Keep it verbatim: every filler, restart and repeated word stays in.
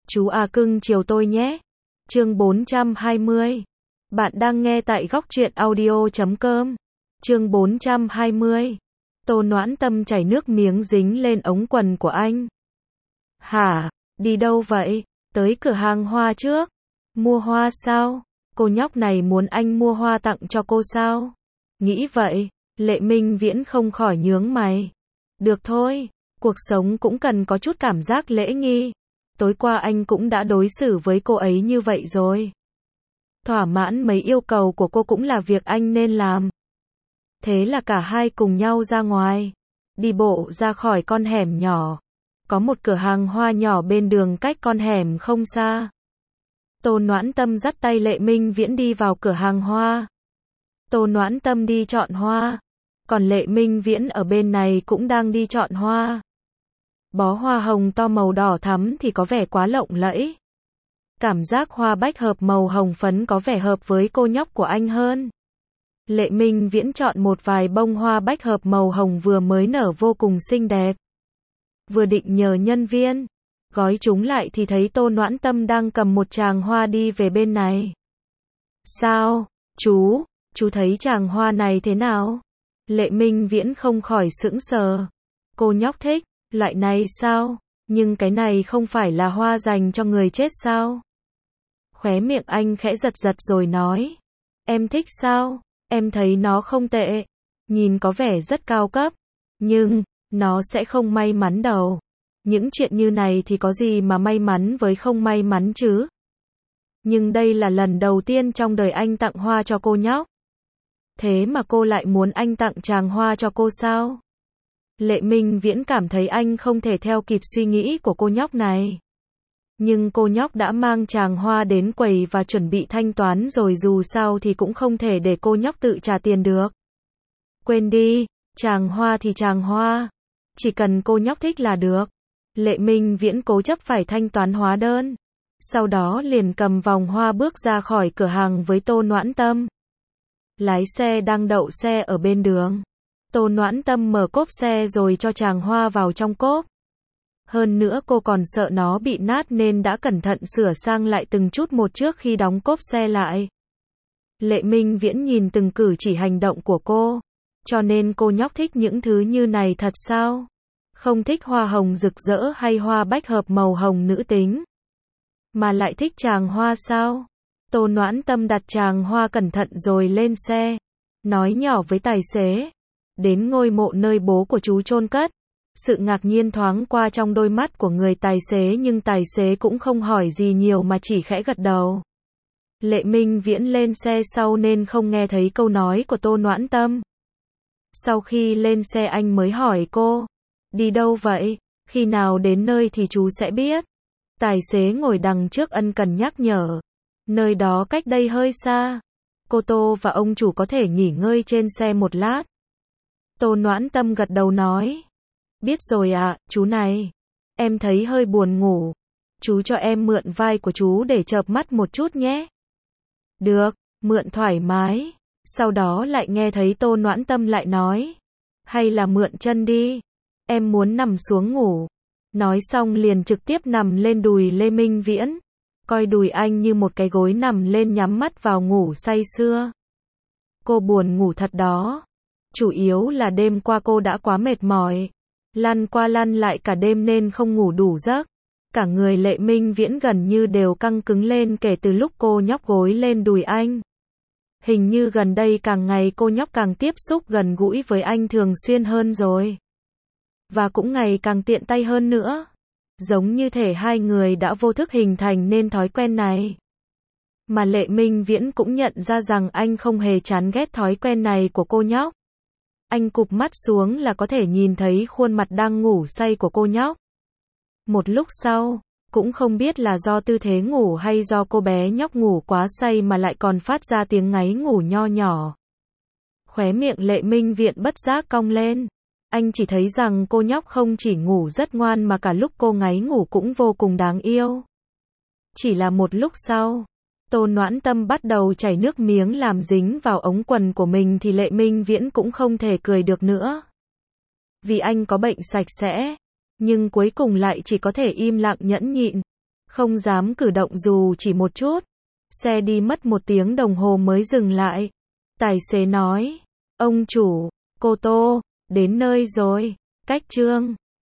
Chú à cưng chiều tôi nhé. Chương bốn trăm hai mươi. Bạn đang nghe tại góc truyện audio chấm com. Chương bốn trăm hai mươi. Tô Noãn Tâm chảy nước miếng dính lên ống quần của anh. Hả? Đi đâu vậy? Tới cửa hàng hoa trước. Mua hoa sao? Cô nhóc này muốn anh mua hoa tặng cho cô sao? Nghĩ vậy, Lệ Minh Viễn không khỏi nhướng mày. Được thôi, cuộc sống cũng cần có chút cảm giác lễ nghi. Tối qua anh cũng đã đối xử với cô ấy như vậy rồi. Thỏa mãn mấy yêu cầu của cô cũng là việc anh nên làm. Thế là cả hai cùng nhau ra ngoài. Đi bộ ra khỏi con hẻm nhỏ. Có một cửa hàng hoa nhỏ bên đường cách con hẻm không xa. Tô Noãn Tâm dắt tay Lệ Minh Viễn đi vào cửa hàng hoa. Tô Noãn Tâm đi chọn hoa. Còn Lệ Minh Viễn ở bên này cũng đang đi chọn hoa. Bó hoa hồng to màu đỏ thắm thì có vẻ quá lộng lẫy. Cảm giác hoa bách hợp màu hồng phấn có vẻ hợp với cô nhóc của anh hơn. Lệ Minh Viễn chọn một vài bông hoa bách hợp màu hồng vừa mới nở vô cùng xinh đẹp. Vừa định nhờ nhân viên gói chúng lại thì thấy Tô Noãn Tâm đang cầm một tràng hoa đi về bên này. Sao, chú, chú thấy tràng hoa này thế nào? Lệ Minh Viễn không khỏi sững sờ. Cô nhóc thích, loại này sao? Nhưng cái này không phải là hoa dành cho người chết sao? Khóe miệng anh khẽ giật giật rồi nói. Em thích sao? Em thấy nó không tệ. Nhìn có vẻ rất cao cấp. Nhưng, nó sẽ không may mắn đâu. Những chuyện như này thì có gì mà may mắn với không may mắn chứ? Nhưng đây là lần đầu tiên trong đời anh tặng hoa cho cô nhóc. Thế mà cô lại muốn anh tặng tràng hoa cho cô sao? Lệ Minh Viễn cảm thấy anh không thể theo kịp suy nghĩ của cô nhóc này. Nhưng cô nhóc đã mang tràng hoa đến quầy và chuẩn bị thanh toán rồi, dù sao thì cũng không thể để cô nhóc tự trả tiền được. Quên đi, tràng hoa thì tràng hoa. Chỉ cần cô nhóc thích là được. Lệ Minh Viễn cố chấp phải thanh toán hóa đơn. Sau đó liền cầm vòng hoa bước ra khỏi cửa hàng với Tô Noãn Tâm. Lái xe đang đậu xe ở bên đường. Tô Noãn Tâm mở cốp xe rồi cho tràng hoa vào trong cốp. Hơn nữa cô còn sợ nó bị nát nên đã cẩn thận sửa sang lại từng chút một trước khi đóng cốp xe lại. Lệ Minh Viễn nhìn từng cử chỉ hành động của cô. Cho nên cô nhóc thích những thứ như này thật sao? Không thích hoa hồng rực rỡ hay hoa bách hợp màu hồng nữ tính, mà lại thích tràng hoa sao? Tô Noãn Tâm đặt tràng hoa cẩn thận rồi lên xe. Nói nhỏ với tài xế. Đến ngôi mộ nơi bố của chú chôn cất. Sự ngạc nhiên thoáng qua trong đôi mắt của người tài xế, nhưng tài xế cũng không hỏi gì nhiều mà chỉ khẽ gật đầu. Lệ Minh Viễn lên xe sau nên không nghe thấy câu nói của Tô Noãn Tâm. Sau khi lên xe anh mới hỏi cô. Đi đâu vậy? Khi nào đến nơi thì chú sẽ biết. Tài xế ngồi đằng trước ân cần nhắc nhở. Nơi đó cách đây hơi xa. Cô Tô và ông chủ có thể nghỉ ngơi trên xe một lát. Tô Noãn Tâm gật đầu nói. Biết rồi ạ, chú này. Em thấy hơi buồn ngủ. Chú cho em mượn vai của chú để chợp mắt một chút nhé. Được, mượn thoải mái. Sau đó lại nghe thấy Tô Noãn Tâm lại nói. Hay là mượn chân đi. Em muốn nằm xuống ngủ. Nói xong liền trực tiếp nằm lên đùi Lê Minh Viễn. Coi đùi anh như một cái gối nằm lên nhắm mắt vào ngủ say sưa. Cô buồn ngủ thật đó. Chủ yếu là đêm qua cô đã quá mệt mỏi. Lăn qua lăn lại cả đêm nên không ngủ đủ giấc. Cả người Lệ Minh Viễn gần như đều căng cứng lên kể từ lúc cô nhóc gối lên đùi anh. Hình như gần đây càng ngày cô nhóc càng tiếp xúc gần gũi với anh thường xuyên hơn rồi. Và cũng ngày càng tiện tay hơn nữa. Giống như thể hai người đã vô thức hình thành nên thói quen này. Mà Lệ Minh Viễn cũng nhận ra rằng anh không hề chán ghét thói quen này của cô nhóc. Anh cụp mắt xuống là có thể nhìn thấy khuôn mặt đang ngủ say của cô nhóc. Một lúc sau, cũng không biết là do tư thế ngủ hay do cô bé nhóc ngủ quá say mà lại còn phát ra tiếng ngáy ngủ nho nhỏ. Khóe miệng Lệ Minh Viễn bất giác cong lên. Anh chỉ thấy rằng cô nhóc không chỉ ngủ rất ngoan mà cả lúc cô ngáy ngủ cũng vô cùng đáng yêu. Chỉ là một lúc sau, Tô Noãn Tâm bắt đầu chảy nước miếng làm dính vào ống quần của mình thì Lệ Minh Viễn cũng không thể cười được nữa. Vì anh có bệnh sạch sẽ, nhưng cuối cùng lại chỉ có thể im lặng nhẫn nhịn. Không dám cử động dù chỉ một chút. Xe đi mất một tiếng đồng hồ mới dừng lại. Tài xế nói, ông chủ, cô Tô, đến nơi rồi. Cách Trương